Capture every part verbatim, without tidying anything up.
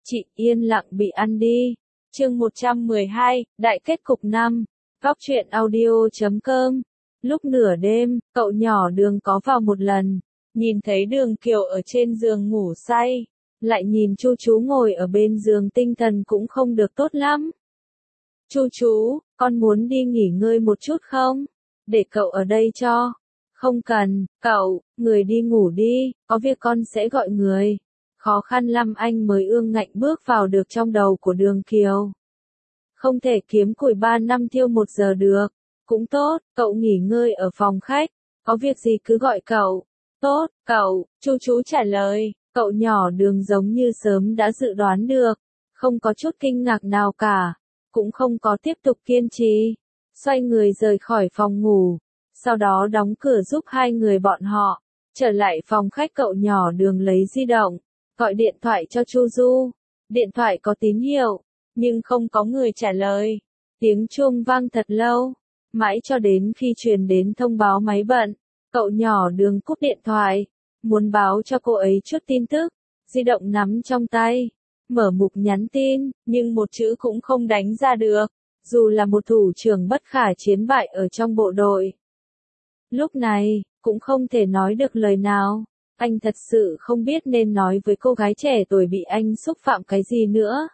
Chị yên lặng bị ăn đi. Chương một trăm mười hai, Đại kết cục năm. Góc truyện audio chấm com. Lúc nửa đêm, cậu nhỏ Đường có vào một lần, nhìn thấy Đường Kiều ở trên giường ngủ say, lại nhìn Chu chú ngồi ở bên giường tinh thần cũng không được tốt lắm. Chu chú, con muốn đi nghỉ ngơi một chút không? Để cậu ở đây cho. Không cần, cậu, người đi ngủ đi, có việc con sẽ gọi người. Khó khăn lắm anh mới ương ngạnh bước vào được trong đầu của Đường Kiều. Không thể kiếm củi ba năm thiêu một giờ được. Cũng tốt, cậu nghỉ ngơi ở phòng khách, có việc gì cứ gọi cậu. Tốt, cậu, Chu chú trả lời, cậu nhỏ Đường giống như sớm đã dự đoán được, không có chút kinh ngạc nào cả, cũng không có tiếp tục kiên trì, xoay người rời khỏi phòng ngủ, sau đó đóng cửa giúp hai người bọn họ, trở lại phòng khách. Cậu nhỏ Đường lấy di động, gọi điện thoại cho Chu Du, điện thoại có tín hiệu, nhưng không có người trả lời, tiếng chuông vang thật lâu. Mãi cho đến khi truyền đến thông báo máy bận, cậu nhỏ Đường cúp điện thoại, muốn báo cho cô ấy chút tin tức, di động nắm trong tay, mở mục nhắn tin, nhưng một chữ cũng không đánh ra được, dù là một thủ trưởng bất khả chiến bại ở trong bộ đội. Lúc này, cũng không thể nói được lời nào, anh thật sự không biết nên nói với cô gái trẻ tuổi bị anh xúc phạm cái gì nữa.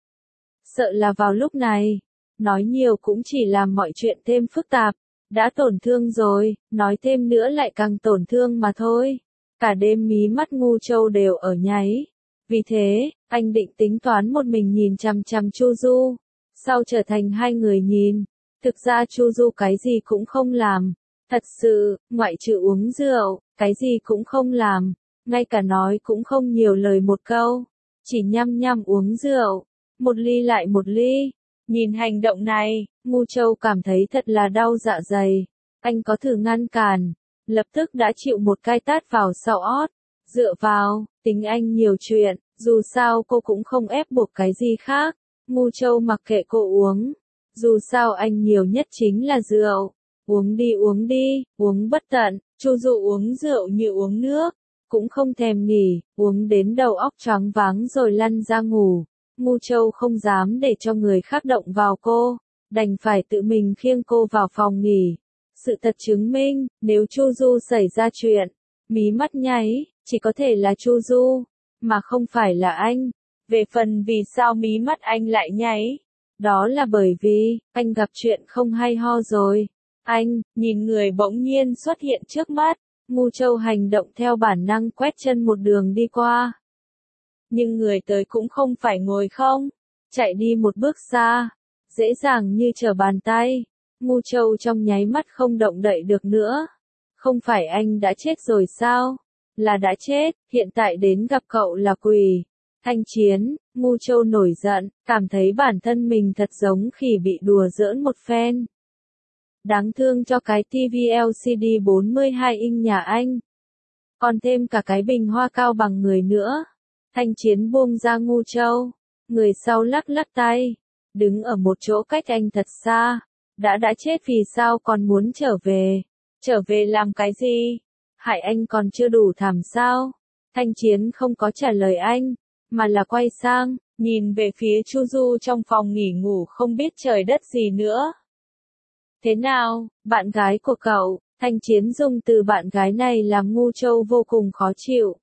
Sợ là vào lúc này, nói nhiều cũng chỉ làm mọi chuyện thêm phức tạp, đã tổn thương rồi, nói thêm nữa lại càng tổn thương mà thôi. Cả đêm mí mắt Ngu Châu đều ở nháy. Vì thế, anh định tính toán một mình nhìn chằm chằm Chu Du, sau trở thành hai người nhìn. Thực ra Chu Du cái gì cũng không làm, thật sự, ngoại trừ uống rượu, cái gì cũng không làm, ngay cả nói cũng không nhiều lời một câu, chỉ nhăm nhăm uống rượu, một ly lại một ly. Nhìn hành động này, Ngu Châu cảm thấy thật là đau dạ dày. Anh có thử ngăn cản, lập tức đã chịu một cái tát vào sau ót. Dựa vào, tính anh nhiều chuyện, dù sao cô cũng không ép buộc cái gì khác. Ngu Châu mặc kệ cô uống, dù sao anh nhiều nhất chính là rượu. Uống đi uống đi, uống bất tận. Chu Du uống rượu như uống nước, cũng không thèm nghỉ, uống đến đầu óc choáng váng rồi lăn ra ngủ. Ngu Châu không dám để cho người khác động vào cô, đành phải tự mình khiêng cô vào phòng nghỉ. Sự thật chứng minh, nếu Chu Du xảy ra chuyện, mí mắt nháy, chỉ có thể là Chu Du, mà không phải là anh. Về phần vì sao mí mắt anh lại nháy, đó là bởi vì, anh gặp chuyện không hay ho rồi. Anh, nhìn người bỗng nhiên xuất hiện trước mắt, Ngu Châu hành động theo bản năng quét chân một đường đi qua. Nhưng người tới cũng không phải ngồi không, chạy đi một bước xa, dễ dàng như trở bàn tay. Ngu Châu trong nháy mắt không động đậy được nữa. Không phải anh đã chết rồi sao? Là đã chết, hiện tại đến gặp cậu là quỷ. Thanh Chiến, Ngu Châu nổi giận, cảm thấy bản thân mình thật giống khỉ bị đùa giỡn một phen. Đáng thương cho cái ti vi lờ xê đê bốn mươi hai inch nhà anh. Còn thêm cả cái bình hoa cao bằng người nữa. Thanh Chiến buông ra Ngu Châu, người sau lắc lắc tay, đứng ở một chỗ cách anh thật xa. Đã đã chết vì sao còn muốn trở về? Trở về làm cái gì? Hại anh còn chưa đủ thảm sao? Thanh Chiến không có trả lời anh, mà là quay sang, nhìn về phía Chu Du trong phòng nghỉ ngủ không biết trời đất gì nữa. Thế nào, bạn gái của cậu? Thanh Chiến dùng từ bạn gái này làm Ngu Châu vô cùng khó chịu.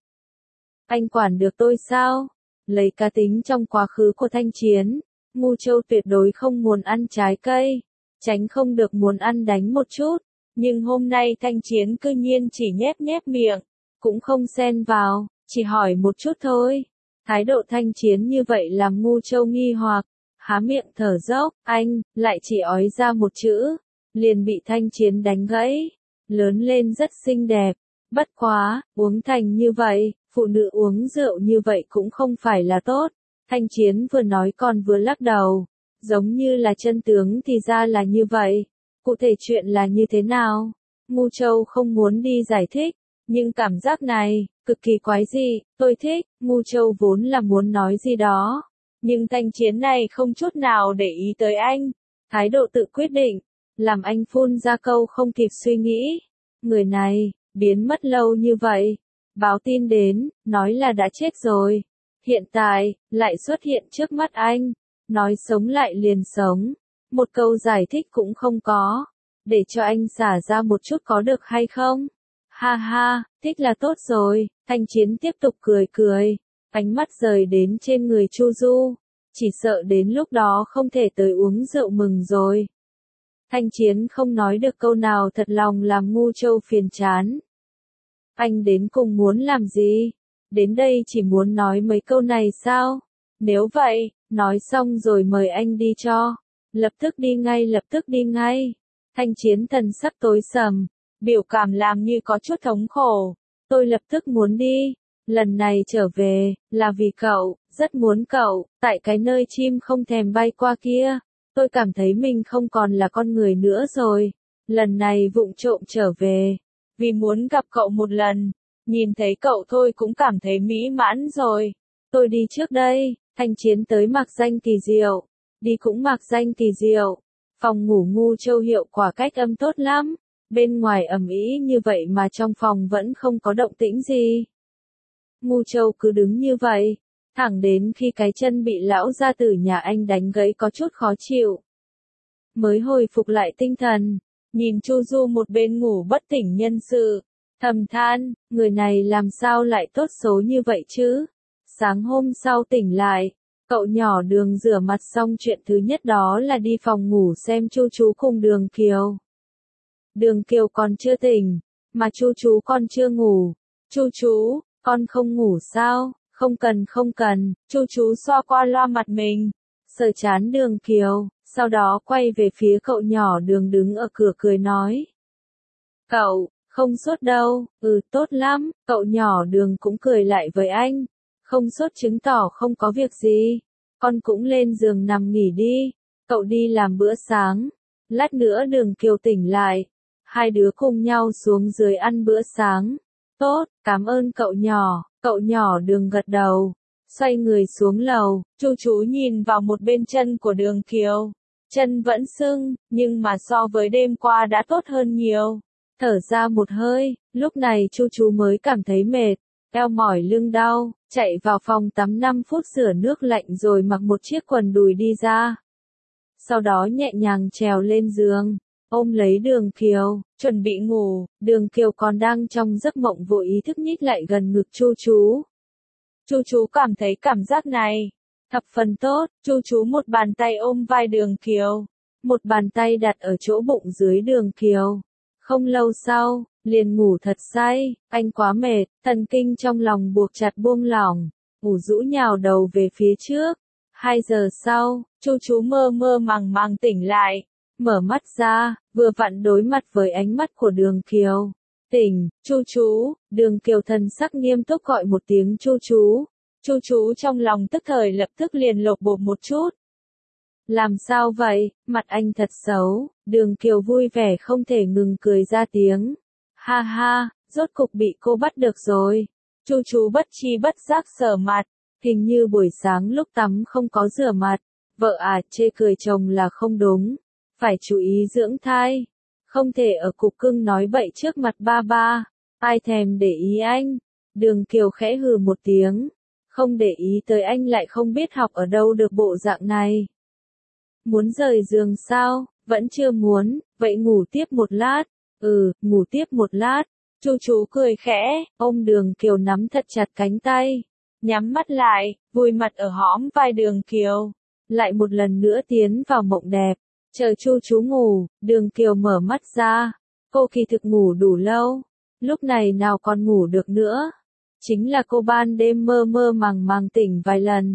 Anh quản được tôi sao? Lấy cá tính trong quá khứ của Thanh Chiến, Ngu Châu tuyệt đối không muốn ăn trái cây, tránh không được muốn ăn đánh một chút, nhưng hôm nay Thanh Chiến cư nhiên chỉ nhép nhép miệng, cũng không xen vào, chỉ hỏi một chút thôi. Thái độ Thanh Chiến như vậy làm Ngu Châu nghi hoặc, há miệng thở dốc, anh, lại chỉ ói ra một chữ, liền bị Thanh Chiến đánh gãy. Lớn lên rất xinh đẹp, bất quá, uống thành như vậy, phụ nữ uống rượu như vậy cũng không phải là tốt. Thanh Chiến vừa nói còn vừa lắc đầu, giống như là chân tướng thì ra là như vậy. Cụ thể chuyện là như thế nào? Ngu Châu không muốn đi giải thích, nhưng cảm giác này, cực kỳ quái dị, tôi thích. Ngu Châu vốn là muốn nói gì đó, nhưng Thanh Chiến này không chút nào để ý tới anh. Thái độ tự quyết định, làm anh phun ra câu không kịp suy nghĩ. Người này, biến mất lâu như vậy. Báo tin đến, nói là đã chết rồi. hiện tại, lại xuất hiện trước mắt anh, nói sống lại liền sống, một câu giải thích cũng không có, để cho anh xả ra một chút có được hay không? Ha ha, thích là tốt rồi, Thanh Chiến tiếp tục cười cười, ánh mắt rời đến trên người Chu Du, chỉ sợ đến lúc đó không thể tới uống rượu mừng rồi. Thanh Chiến không nói được câu nào thật lòng làm Ngu Châu phiền chán. Anh đến cùng muốn làm gì? Đến đây chỉ muốn nói mấy câu này sao? Nếu vậy, nói xong rồi mời anh đi cho. Lập tức đi ngay lập tức đi ngay. Thanh Chiến thần sắc tối sầm, biểu cảm làm như có chút thống khổ. Tôi lập tức muốn đi. Lần này trở về, là vì cậu, rất muốn cậu, tại cái nơi chim không thèm bay qua kia. Tôi cảm thấy mình không còn là con người nữa rồi. Lần này vụng trộm trở về, vì muốn gặp cậu một lần. Nhìn thấy cậu thôi cũng cảm thấy mỹ mãn rồi. Tôi đi trước đây, Thanh Chiến tới mạc danh kỳ diệu. Đi cũng mạc danh kỳ diệu. Phòng ngủ Ngu Châu hiệu quả cách âm tốt lắm. Bên ngoài ầm ĩ như vậy mà trong phòng vẫn không có động tĩnh gì. Ngu Châu cứ đứng như vậy, thẳng đến khi cái chân bị lão gia tử nhà anh đánh gãy có chút khó chịu. Mới hồi phục lại tinh thần, nhìn Chu Du một bên ngủ bất tỉnh nhân sự, thầm than, người này làm sao lại tốt số như vậy chứ? Sáng hôm sau tỉnh lại, cậu nhỏ Đường rửa mặt xong chuyện thứ nhất đó là đi phòng ngủ xem Chu Chú cùng Đường Kiều. Đường Kiều còn chưa tỉnh, mà Chu Chú còn chưa ngủ. Chu Chú, con không ngủ sao? Không cần không cần, Chu Chú xoa qua loa mặt mình, sờ chán Đường Kiều, sau đó quay về phía cậu nhỏ Đường đứng ở cửa cười nói. Cậu, không sốt đâu, ừ tốt lắm, cậu nhỏ Đường cũng cười lại với anh. Không sốt chứng tỏ không có việc gì, con cũng lên giường nằm nghỉ đi, cậu đi làm bữa sáng, lát nữa Đường Kiều tỉnh lại, hai đứa cùng nhau xuống dưới ăn bữa sáng. Tốt, cảm ơn cậu nhỏ, cậu nhỏ Đường gật đầu, xoay người xuống lầu, Chu Chú nhìn vào một bên chân của Đường Kiều, chân vẫn sưng, nhưng mà so với đêm qua đã tốt hơn nhiều. Thở ra một hơi, lúc này Chu Chú mới cảm thấy mệt, eo mỏi lưng đau, chạy vào phòng tắm năm phút rửa nước lạnh rồi mặc một chiếc quần đùi đi ra. Sau đó nhẹ nhàng trèo lên giường, ôm lấy Đường Kiều, chuẩn bị ngủ. Đường Kiều còn đang trong giấc mộng vô ý thức nhích lại gần ngực Chu Chú. Chu Chú cảm thấy cảm giác này thập phần tốt, Chu Chú một bàn tay ôm vai Đường Kiều, một bàn tay đặt ở chỗ bụng dưới Đường Kiều. Không lâu sau, liền ngủ thật say, anh quá mệt, thần kinh trong lòng buộc chặt buông lỏng, ngủ rũ nhào đầu về phía trước. Hai giờ sau, Chu Chú mơ mơ màng màng tỉnh lại, mở mắt ra, vừa vặn đối mặt với ánh mắt của Đường Kiều. Tỉnh, Chu Chú, Đường Kiều thần sắc nghiêm túc gọi một tiếng Chu Chú. Chu Chú trong lòng tức thời lập tức liền lột bột một chút. Làm sao vậy, mặt anh thật xấu, Đường Kiều vui vẻ không thể ngừng cười ra tiếng. Ha ha, rốt cục bị cô bắt được rồi. Chu Chú bất chi bất giác sờ mặt, hình như buổi sáng lúc tắm không có rửa mặt. Vợ à, chê cười chồng là không đúng, phải chú ý dưỡng thai. Không thể ở cục cưng nói bậy trước mặt ba ba, ai thèm để ý anh. Đường Kiều khẽ hừ một tiếng, không để ý tới anh lại không biết học ở đâu được bộ dạng này. Muốn rời giường sao, vẫn chưa muốn, vậy ngủ tiếp một lát. Ừ, ngủ tiếp một lát. Chu Chú cười khẽ, ôm Đường Kiều nắm thật chặt cánh tay, nhắm mắt lại, vùi mặt ở hõm vai Đường Kiều, lại một lần nữa tiến vào mộng đẹp. Chờ Chu Chú ngủ, Đường Kiều mở mắt ra, cô kỳ thực ngủ đủ lâu, lúc này nào còn ngủ được nữa. Chính là cô ban đêm mơ mơ màng màng tỉnh vài lần,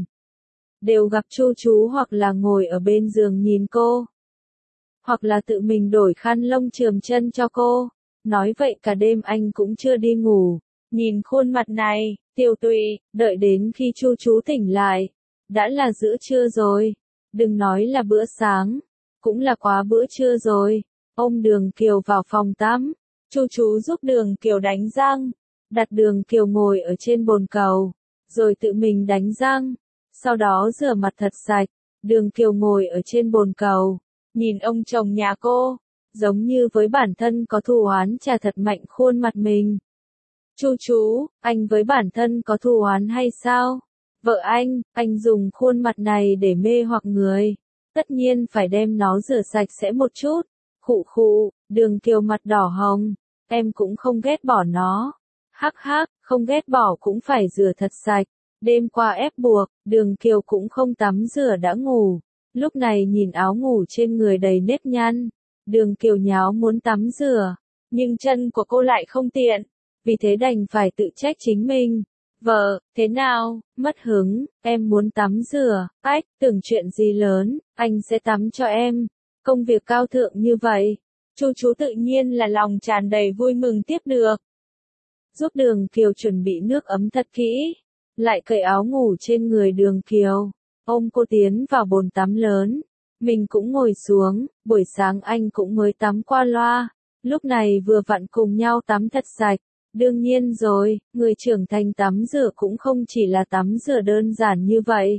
đều gặp Chu Chú hoặc là ngồi ở bên giường nhìn cô, hoặc là tự mình đổi khăn lông chườm chân cho cô. Nói vậy cả đêm anh cũng chưa đi ngủ. Nhìn khuôn mặt này, Tiêu Tụy, đợi đến khi Chu Chú tỉnh lại, đã là giữa trưa rồi. Đừng nói là bữa sáng, cũng là quá bữa trưa rồi. Ôm Đường Kiều vào phòng tắm, Chu Chú giúp Đường Kiều đánh răng, đặt Đường Kiều ngồi ở trên bồn cầu, rồi tự mình đánh răng, sau đó rửa mặt thật sạch. Đường Kiều ngồi ở trên bồn cầu, nhìn ông chồng nhà cô, giống như với bản thân có thù oán chà thật mạnh khuôn mặt mình. Chu Chú, anh với bản thân có thù oán hay sao? Vợ anh, anh dùng khuôn mặt này để mê hoặc người. Tất nhiên phải đem nó rửa sạch sẽ một chút. Khụ khụ, Đường Kiều mặt đỏ hồng. Em cũng không ghét bỏ nó. Hắc hắc, không ghét bỏ cũng phải rửa thật sạch. Đêm qua ép buộc, Đường Kiều cũng không tắm rửa đã ngủ. Lúc này nhìn áo ngủ trên người đầy nếp nhăn. Đường Kiều nháo muốn tắm rửa. Nhưng chân của cô lại không tiện. Vì thế đành phải tự trách chính mình. Vợ, thế nào, mất hứng, em muốn tắm rửa, ách, tưởng chuyện gì lớn, anh sẽ tắm cho em. Công việc cao thượng như vậy, chu chú tự nhiên là lòng tràn đầy vui mừng tiếp được. Giúp Đường Kiều chuẩn bị nước ấm thật kỹ, lại cởi áo ngủ trên người Đường Kiều, ôm cô tiến vào bồn tắm lớn. Mình cũng ngồi xuống, buổi sáng anh cũng mới tắm qua loa, lúc này vừa vặn cùng nhau tắm thật sạch. Đương nhiên rồi, người trưởng thành tắm rửa cũng không chỉ là tắm rửa đơn giản như vậy.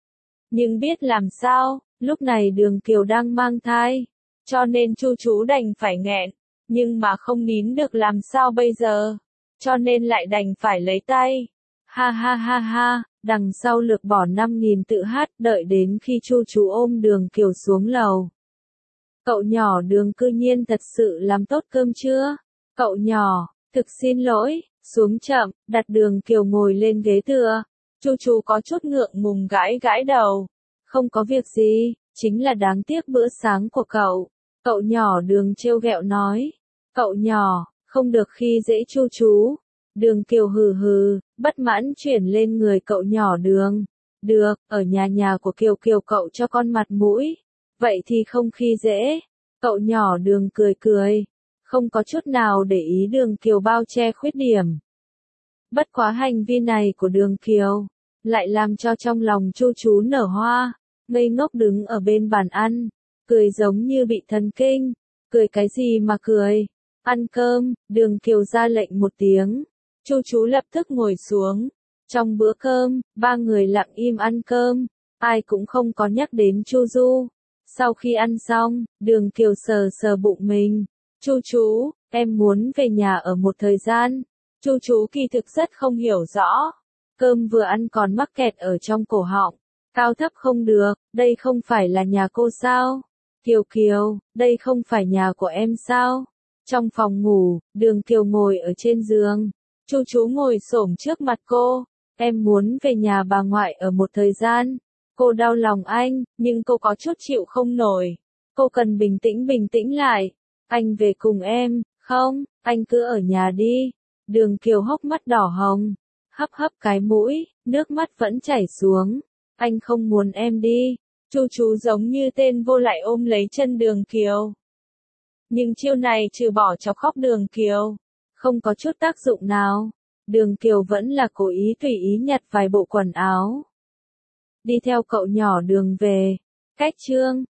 Nhưng biết làm sao, lúc này Đường Kiều đang mang thai, cho nên chu chú đành phải nghẹn, nhưng mà không nín được làm sao bây giờ, cho nên lại đành phải lấy tay. Ha ha ha ha, đằng sau lược bỏ năm nghìn tự hát, đợi đến khi chu chú ôm Đường Kiều xuống lầu. Cậu nhỏ Đường cư nhiên thật sự làm tốt cơm chưa? Cậu nhỏ, thực xin lỗi, xuống chậm, đặt Đường Kiều ngồi lên ghế tựa. Chu chú có chút ngượng ngùng gãi gãi đầu. Không có việc gì, chính là đáng tiếc bữa sáng của cậu. Cậu nhỏ Đường trêu ghẹo nói. Cậu nhỏ, không được khi dễ chu chú. Đường Kiều hừ hừ, bất mãn chuyển lên người cậu nhỏ Đường. Được, ở nhà nhà của Kiều Kiều cậu cho con mặt mũi. Vậy thì không khi dễ. Cậu nhỏ Đường cười cười. Không có chút nào để ý Đường Kiều bao che khuyết điểm. Bất quá hành vi này của Đường Kiều, lại làm cho trong lòng chu chú nở hoa, ngây ngốc đứng ở bên bàn ăn, cười giống như bị thần kinh. Cười cái gì mà cười? Ăn cơm, Đường Kiều ra lệnh một tiếng. Chu chú lập tức ngồi xuống. Trong bữa cơm, ba người lặng im ăn cơm, ai cũng không có nhắc đến Chu Du. Sau khi ăn xong, Đường Kiều sờ sờ bụng mình. Chu chú, em muốn về nhà ở một thời gian. Chu chú kỳ thực rất không hiểu rõ. Cơm vừa ăn còn mắc kẹt ở trong cổ họng. Cao thấp không được, đây không phải là nhà cô sao? Kiều Kiều, đây không phải nhà của em sao? Trong phòng ngủ, Đường Kiều ngồi ở trên giường. Chu chú ngồi xổm trước mặt cô. Em muốn về nhà bà ngoại ở một thời gian. Cô đau lòng anh, nhưng cô có chút chịu không nổi. Cô cần bình tĩnh bình tĩnh lại. Anh về cùng em, không, anh cứ ở nhà đi. Đường Kiều hốc mắt đỏ hồng, hấp hấp cái mũi, nước mắt vẫn chảy xuống. Anh không muốn em đi. Chu chú giống như tên vô lại ôm lấy chân Đường Kiều. Nhưng chiêu này trừ bỏ chọc khóc Đường Kiều, không có chút tác dụng nào. Đường Kiều vẫn là cố ý tùy ý nhặt vài bộ quần áo. Đi theo cậu nhỏ Đường về. Cách chương